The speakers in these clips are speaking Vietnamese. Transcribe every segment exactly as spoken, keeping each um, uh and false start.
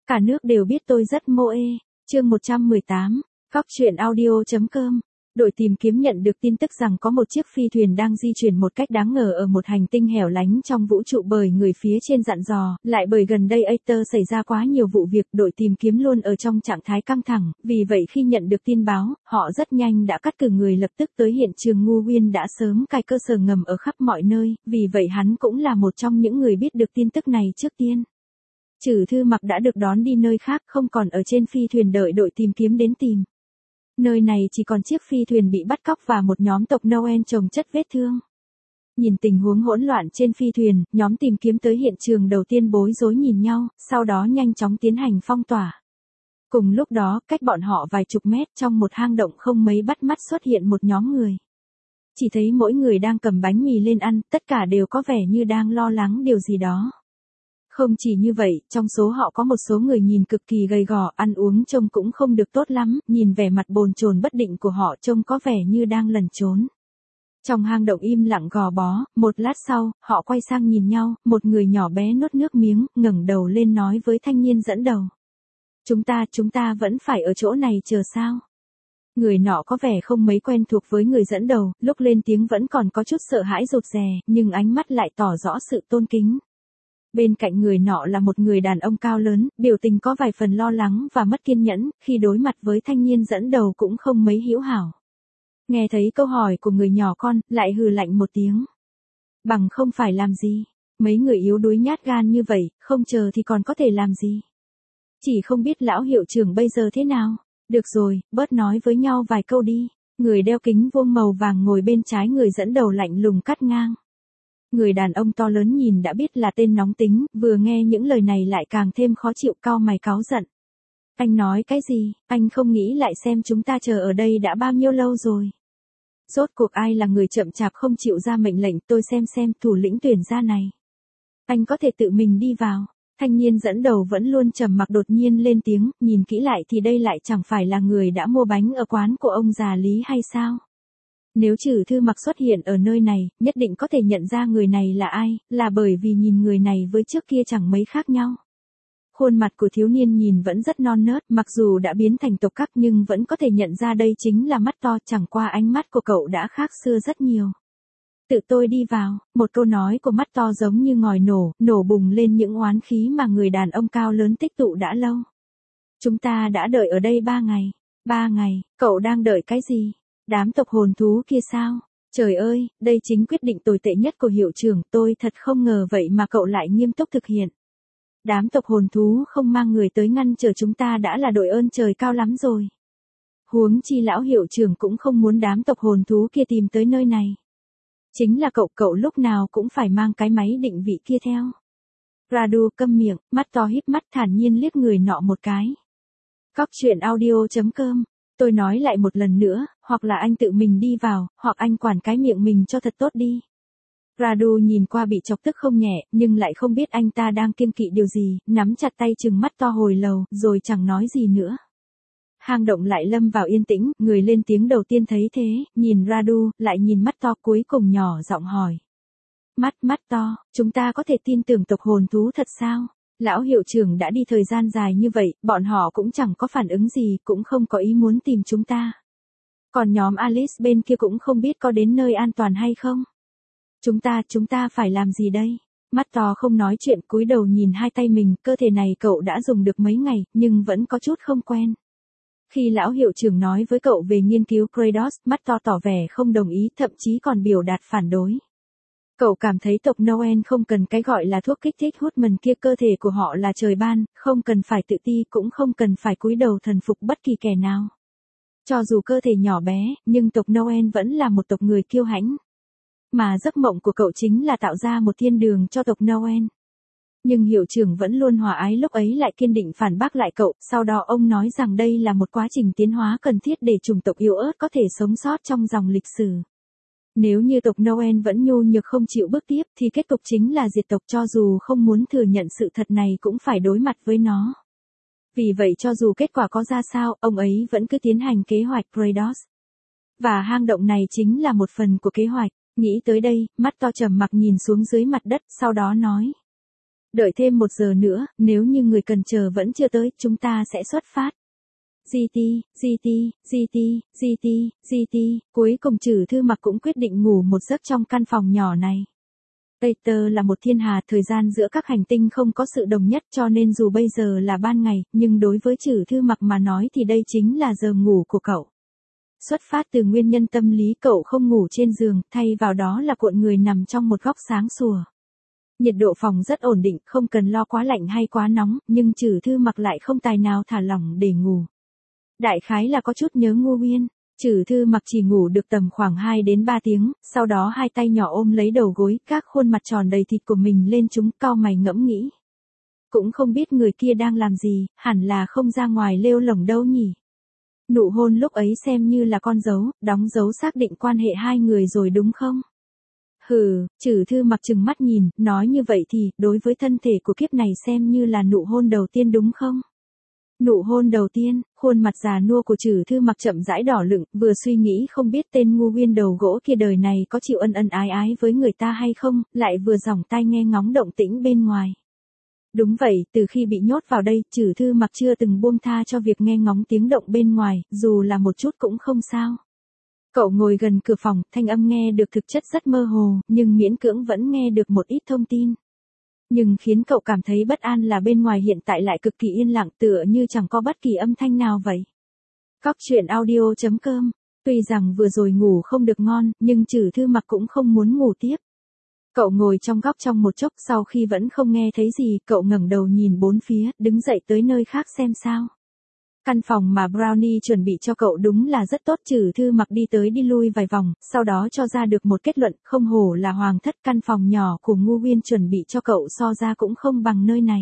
Cả nước đều biết tôi rất mô ê. Chương một trăm mười tám, Cóc truyện audio chấm com. Đội tìm kiếm nhận được tin tức rằng có một chiếc phi thuyền đang di chuyển một cách đáng ngờ ở một hành tinh hẻo lánh trong vũ trụ, bởi người phía trên dặn dò, lại bởi gần đây Aether xảy ra quá nhiều vụ việc, đội tìm kiếm luôn ở trong trạng thái căng thẳng, vì vậy khi nhận được tin báo, họ rất nhanh đã cắt cử người lập tức tới hiện trường. Ngu Huyên đã sớm cài cơ sở ngầm ở khắp mọi nơi, vì vậy hắn cũng là một trong những người biết được tin tức này trước tiên. Trừ Thư Mặc đã được đón đi nơi khác, không còn ở trên phi thuyền đợi đội tìm kiếm đến tìm. Nơi này chỉ còn chiếc phi thuyền bị bắt cóc và một nhóm tộc Noel chồng chất vết thương. Nhìn tình huống hỗn loạn trên phi thuyền, nhóm tìm kiếm tới hiện trường đầu tiên bối rối nhìn nhau, sau đó nhanh chóng tiến hành phong tỏa. Cùng lúc đó, cách bọn họ vài chục mét trong một hang động không mấy bắt mắt xuất hiện một nhóm người. Chỉ thấy mỗi người đang cầm bánh mì lên ăn, tất cả đều có vẻ như đang lo lắng điều gì đó. Không chỉ như vậy, trong số họ có một số người nhìn cực kỳ gầy gò, ăn uống trông cũng không được tốt lắm, nhìn vẻ mặt bồn chồn bất định của họ trông có vẻ như đang lẩn trốn. Trong hang động im lặng gò bó, một lát sau, họ quay sang nhìn nhau, một người nhỏ bé nuốt nước miếng, ngẩng đầu lên nói với thanh niên dẫn đầu. Chúng ta, chúng ta vẫn phải ở chỗ này chờ sao? Người nọ có vẻ không mấy quen thuộc với người dẫn đầu, lúc lên tiếng vẫn còn có chút sợ hãi rụt rè, nhưng ánh mắt lại tỏ rõ sự tôn kính. Bên cạnh người nọ là một người đàn ông cao lớn, biểu tình có vài phần lo lắng và mất kiên nhẫn, khi đối mặt với thanh niên dẫn đầu cũng không mấy hữu hảo. Nghe thấy câu hỏi của người nhỏ con, lại hừ lạnh một tiếng. Bằng không phải làm gì? Mấy người yếu đuối nhát gan như vậy, không chờ thì còn có thể làm gì? Chỉ không biết lão hiệu trưởng bây giờ thế nào? Được rồi, bớt nói với nhau vài câu đi. Người đeo kính vuông màu vàng ngồi bên trái người dẫn đầu lạnh lùng cắt ngang. Người đàn ông to lớn nhìn đã biết là tên nóng tính, vừa nghe những lời này lại càng thêm khó chịu, cau mày cáu giận. Anh nói cái gì, anh không nghĩ lại xem chúng ta chờ ở đây đã bao nhiêu lâu rồi. Rốt cuộc ai là người chậm chạp không chịu ra mệnh lệnh, tôi xem xem thủ lĩnh tuyển gia này. Anh có thể tự mình đi vào. Thanh niên dẫn đầu vẫn luôn trầm mặc đột nhiên lên tiếng, nhìn kỹ lại thì đây lại chẳng phải là người đã mua bánh ở quán của ông già Lý hay sao? Nếu Trừ Thư Mặc xuất hiện ở nơi này, nhất định có thể nhận ra người này là ai, là bởi vì nhìn người này với trước kia chẳng mấy khác nhau. Khuôn mặt của thiếu niên nhìn vẫn rất non nớt, mặc dù đã biến thành tộc Các nhưng vẫn có thể nhận ra đây chính là mắt to, chẳng qua ánh mắt của cậu đã khác xưa rất nhiều. Tự tôi đi vào, một câu nói của mắt to giống như ngòi nổ, nổ bùng lên những oán khí mà người đàn ông cao lớn tích tụ đã lâu. Chúng ta đã đợi ở đây ba ngày. Ba ngày, cậu đang đợi cái gì? Đám tộc hồn thú kia sao? Trời ơi, đây chính quyết định tồi tệ nhất của hiệu trưởng, tôi thật không ngờ vậy mà cậu lại nghiêm túc thực hiện. Đám tộc hồn thú không mang người tới ngăn trở chúng ta đã là đội ơn trời cao lắm rồi. Huống chi lão hiệu trưởng cũng không muốn đám tộc hồn thú kia tìm tới nơi này. Chính là cậu, cậu lúc nào cũng phải mang cái máy định vị kia theo. Radu câm miệng, mắt to híp mắt thản nhiên liếc người nọ một cái. Cóc truyện audio chấm com. Tôi nói lại một lần nữa, hoặc là anh tự mình đi vào, hoặc anh quản cái miệng mình cho thật tốt đi. Radu nhìn qua bị chọc tức không nhẹ, nhưng lại không biết anh ta đang kiêng kỵ điều gì, nắm chặt tay trừng mắt to hồi lâu, rồi chẳng nói gì nữa. Hang động lại lâm vào yên tĩnh, người lên tiếng đầu tiên thấy thế, nhìn Radu, lại nhìn mắt to, cuối cùng nhỏ giọng hỏi. Mắt, mắt to, chúng ta có thể tin tưởng tộc hồn thú thật sao? Lão hiệu trưởng đã đi thời gian dài như vậy, bọn họ cũng chẳng có phản ứng gì, cũng không có ý muốn tìm chúng ta. Còn nhóm Alice bên kia cũng không biết có đến nơi an toàn hay không. Chúng ta, chúng ta phải làm gì đây? Mắt to không nói chuyện, cúi đầu nhìn hai tay mình, cơ thể này cậu đã dùng được mấy ngày, nhưng vẫn có chút không quen. Khi lão hiệu trưởng nói với cậu về nghiên cứu Kratos, mắt to tỏ vẻ không đồng ý, thậm chí còn biểu đạt phản đối. Cậu cảm thấy tộc Noel không cần cái gọi là thuốc kích thích hormone kia, cơ thể của họ là trời ban, không cần phải tự ti, cũng không cần phải cúi đầu thần phục bất kỳ kẻ nào. Cho dù cơ thể nhỏ bé, nhưng tộc Noel vẫn là một tộc người kiêu hãnh. Mà giấc mộng của cậu chính là tạo ra một thiên đường cho tộc Noel. Nhưng hiệu trưởng vẫn luôn hòa ái lúc ấy lại kiên định phản bác lại cậu, sau đó ông nói rằng đây là một quá trình tiến hóa cần thiết để chủng tộc yếu ớt có thể sống sót trong dòng lịch sử. Nếu như tộc Noel vẫn nhu nhược không chịu bước tiếp thì kết cục chính là diệt tộc, cho dù không muốn thừa nhận sự thật này cũng phải đối mặt với nó. Vì vậy cho dù kết quả có ra sao, ông ấy vẫn cứ tiến hành kế hoạch Kratos. Và hang động này chính là một phần của kế hoạch. Nghĩ tới đây, mắt to trầm mặc nhìn xuống dưới mặt đất, sau đó nói. Đợi thêm một giờ nữa, nếu như người cần chờ vẫn chưa tới, chúng ta sẽ xuất phát. giê tê, giê tê, giê tê, giê tê, giê tê, cuối cùng Trử Thư Mặc cũng quyết định ngủ một giấc trong căn phòng nhỏ này. Aether là một thiên hà, thời gian giữa các hành tinh không có sự đồng nhất cho nên dù bây giờ là ban ngày, nhưng đối với Trử Thư Mặc mà nói thì đây chính là giờ ngủ của cậu. Xuất phát từ nguyên nhân tâm lý cậu không ngủ trên giường, thay vào đó là cuộn người nằm trong một góc sáng sủa. Nhiệt độ phòng rất ổn định, không cần lo quá lạnh hay quá nóng, nhưng Trử Thư Mặc lại không tài nào thả lỏng để ngủ. Đại khái là có chút nhớ Ngô Uyên, Trử Thư Mặc chỉ ngủ được tầm khoảng hai đến ba tiếng, sau đó hai tay nhỏ ôm lấy đầu gối, các khuôn mặt tròn đầy thịt của mình lên chúng, cau mày ngẫm nghĩ. Cũng không biết người kia đang làm gì, hẳn là không ra ngoài lêu lổng đâu nhỉ. Nụ hôn lúc ấy xem như là con dấu, đóng dấu xác định quan hệ hai người rồi đúng không? Hừ, Trử Thư Mặc trừng mắt nhìn, nói như vậy thì, đối với thân thể của kiếp này xem như là nụ hôn đầu tiên đúng không? Nụ hôn đầu tiên, khuôn mặt già nua của Trử Thư Mặc chậm rãi đỏ lựng, vừa suy nghĩ không biết tên ngu Uyên đầu gỗ kia đời này có chịu ân ân ái ái với người ta hay không, lại vừa dòng tai nghe ngóng động tĩnh bên ngoài. Đúng vậy, từ khi bị nhốt vào đây, Trử Thư Mặc chưa từng buông tha cho việc nghe ngóng tiếng động bên ngoài, dù là một chút cũng không sao. Cậu ngồi gần cửa phòng, thanh âm nghe được thực chất rất mơ hồ, nhưng miễn cưỡng vẫn nghe được một ít thông tin. Nhưng khiến cậu cảm thấy bất an là bên ngoài hiện tại lại cực kỳ yên lặng, tựa như chẳng có bất kỳ âm thanh nào vậy. Cóc truyện audio chấm com. Tuy rằng vừa rồi ngủ không được ngon, nhưng Trử Thư Mặc cũng không muốn ngủ tiếp. Cậu ngồi trong góc trong một chốc, sau khi vẫn không nghe thấy gì, cậu ngẩng đầu nhìn bốn phía, đứng dậy tới nơi khác xem sao. Căn phòng mà Brownie chuẩn bị cho cậu đúng là rất tốt. Trử Thư Mặc đi tới đi lui vài vòng, sau đó cho ra được một kết luận, không hổ là hoàng thất, căn phòng nhỏ của Ngô Uyên chuẩn bị cho cậu so ra cũng không bằng nơi này.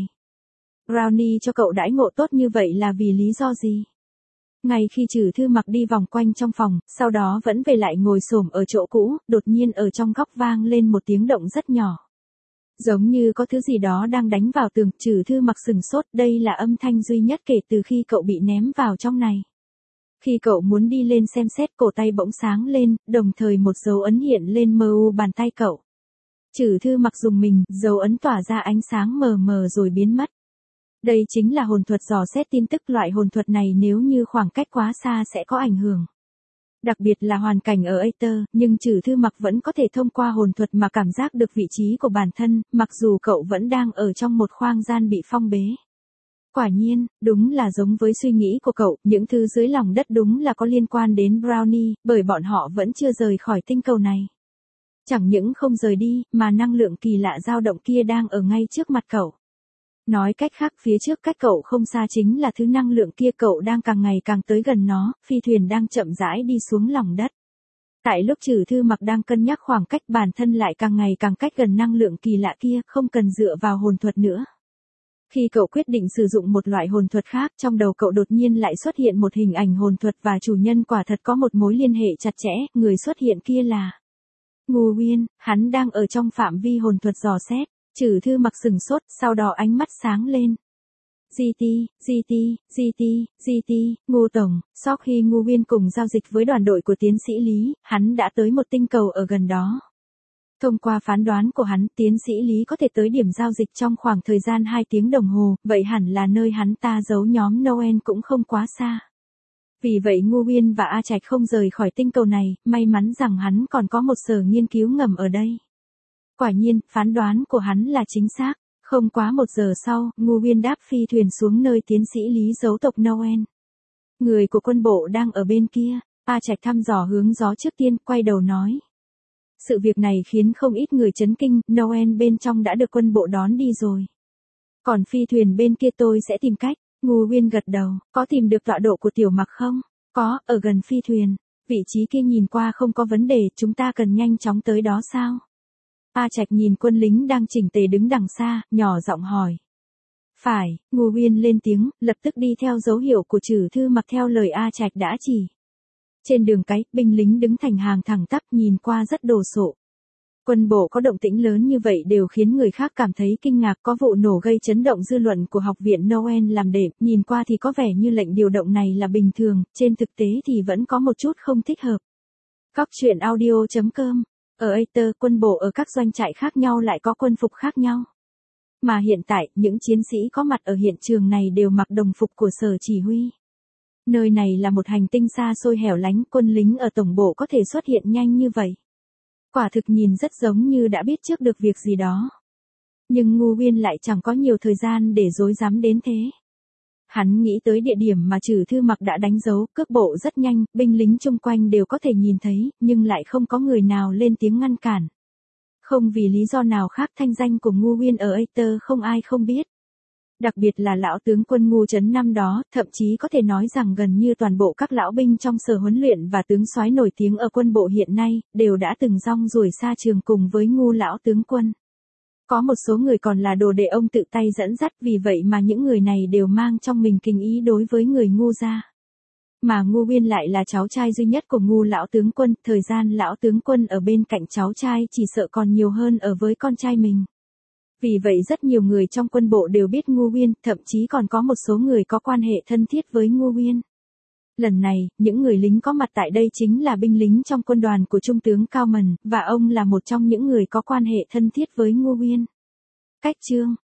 Brownie cho cậu đãi ngộ tốt như vậy là vì lý do gì? Ngay khi Trử Thư Mặc đi vòng quanh trong phòng, sau đó vẫn về lại ngồi xổm ở chỗ cũ, đột nhiên ở trong góc vang lên một tiếng động rất nhỏ. Giống như có thứ gì đó đang đánh vào tường, Trử Thư Mặc sừng sốt, đây là âm thanh duy nhất kể từ khi cậu bị ném vào trong này. Khi cậu muốn đi lên xem xét, cổ tay bỗng sáng lên, đồng thời một dấu ấn hiện lên mờ u bàn tay cậu. Trử Thư Mặc dùng mình, dấu ấn tỏa ra ánh sáng mờ mờ rồi biến mất. Đây chính là hồn thuật dò xét tin tức, loại hồn thuật này nếu như khoảng cách quá xa sẽ có ảnh hưởng. Đặc biệt là hoàn cảnh ở Aether, nhưng Trử Thư Mặc vẫn có thể thông qua hồn thuật mà cảm giác được vị trí của bản thân, mặc dù cậu vẫn đang ở trong một khoang gian bị phong bế. Quả nhiên, đúng là giống với suy nghĩ của cậu, những thứ dưới lòng đất đúng là có liên quan đến Brownie, bởi bọn họ vẫn chưa rời khỏi tinh cầu này. Chẳng những không rời đi, mà năng lượng kỳ lạ dao động kia đang ở ngay trước mặt cậu. Nói cách khác, phía trước cách cậu không xa chính là thứ năng lượng kia, cậu đang càng ngày càng tới gần nó, phi thuyền đang chậm rãi đi xuống lòng đất. Tại lúc Trử Thư Mặc đang cân nhắc khoảng cách, bản thân lại càng ngày càng cách gần năng lượng kỳ lạ kia, không cần dựa vào hồn thuật nữa. Khi cậu quyết định sử dụng một loại hồn thuật khác, trong đầu cậu đột nhiên lại xuất hiện một hình ảnh hồn thuật và chủ nhân quả thật có một mối liên hệ chặt chẽ, người xuất hiện kia là Ngô Uyên, hắn đang ở trong phạm vi hồn thuật dò xét. Trử Thư Mặc sừng sốt, sau đó ánh mắt sáng lên. giê tê, giê tê, giê tê, giê tê, Ngô Tổng, sau khi Ngô Uyên cùng giao dịch với đoàn đội của tiến sĩ Lý, hắn đã tới một tinh cầu ở gần đó. Thông qua phán đoán của hắn, tiến sĩ Lý có thể tới điểm giao dịch trong khoảng thời gian hai tiếng đồng hồ, vậy hẳn là nơi hắn ta giấu nhóm Noel cũng không quá xa. Vì vậy Ngô Uyên và A Trạch không rời khỏi tinh cầu này, may mắn rằng hắn còn có một sở nghiên cứu ngầm ở đây. Quả nhiên, phán đoán của hắn là chính xác. Không quá một giờ sau, Ngô Uyên đáp phi thuyền xuống nơi tiến sĩ Lý giấu tộc Noel. Người của quân bộ đang ở bên kia. A Trạch thăm dò hướng gió trước tiên, quay đầu nói. Sự việc này khiến không ít người chấn kinh, Noel bên trong đã được quân bộ đón đi rồi. Còn phi thuyền bên kia tôi sẽ tìm cách. Ngô Uyên gật đầu, có tìm được tọa độ của Tiểu Mặc không? Có, ở gần phi thuyền. Vị trí kia nhìn qua không có vấn đề, chúng ta cần nhanh chóng tới đó sao? A Trạch nhìn quân lính đang chỉnh tề đứng đằng xa, nhỏ giọng hỏi. Phải, Ngô Uyên lên tiếng, lập tức đi theo dấu hiệu của Trử Thư Mặc theo lời A Trạch đã chỉ. Trên đường cái, binh lính đứng thành hàng thẳng tắp nhìn qua rất đồ sộ. Quân bộ có động tĩnh lớn như vậy đều khiến người khác cảm thấy kinh ngạc, có vụ nổ gây chấn động dư luận của học viện Noel làm đệm, nhìn qua thì có vẻ như lệnh điều động này là bình thường, trên thực tế thì vẫn có một chút không thích hợp. Cóc truyện audio chấm com. Ở Aether, quân bộ ở các doanh trại khác nhau lại có quân phục khác nhau. Mà hiện tại, những chiến sĩ có mặt ở hiện trường này đều mặc đồng phục của sở chỉ huy. Nơi này là một hành tinh xa xôi hẻo lánh, quân lính ở tổng bộ có thể xuất hiện nhanh như vậy. Quả thực nhìn rất giống như đã biết trước được việc gì đó. Nhưng Ngô Uyên lại chẳng có nhiều thời gian để dối dám đến thế. Hắn nghĩ tới địa điểm mà Trử Thư Mặc đã đánh dấu, cước bộ rất nhanh, binh lính chung quanh đều có thể nhìn thấy, nhưng lại không có người nào lên tiếng ngăn cản. Không vì lý do nào khác, thanh danh của Ngô Uyên ở Aether không ai không biết. Đặc biệt là lão tướng quân Ngô Trấn năm đó, thậm chí có thể nói rằng gần như toàn bộ các lão binh trong sở huấn luyện và tướng soái nổi tiếng ở quân bộ hiện nay, đều đã từng rong ruổi xa trường cùng với Ngô lão tướng quân. Có một số người còn là đồ đệ ông tự tay dẫn dắt, vì vậy mà những người này đều mang trong mình kính ý đối với người Ngô gia. Mà Ngô Uyên lại là cháu trai duy nhất của Ngô lão tướng quân, thời gian lão tướng quân ở bên cạnh cháu trai chỉ sợ còn nhiều hơn ở với con trai mình. Vì vậy rất nhiều người trong quân bộ đều biết Ngô Uyên, thậm chí còn có một số người có quan hệ thân thiết với Ngô Uyên. Lần này, những người lính có mặt tại đây chính là binh lính trong quân đoàn của Trung tướng Cao Mần, và ông là một trong những người có quan hệ thân thiết với Ngô Uyên. Cách chương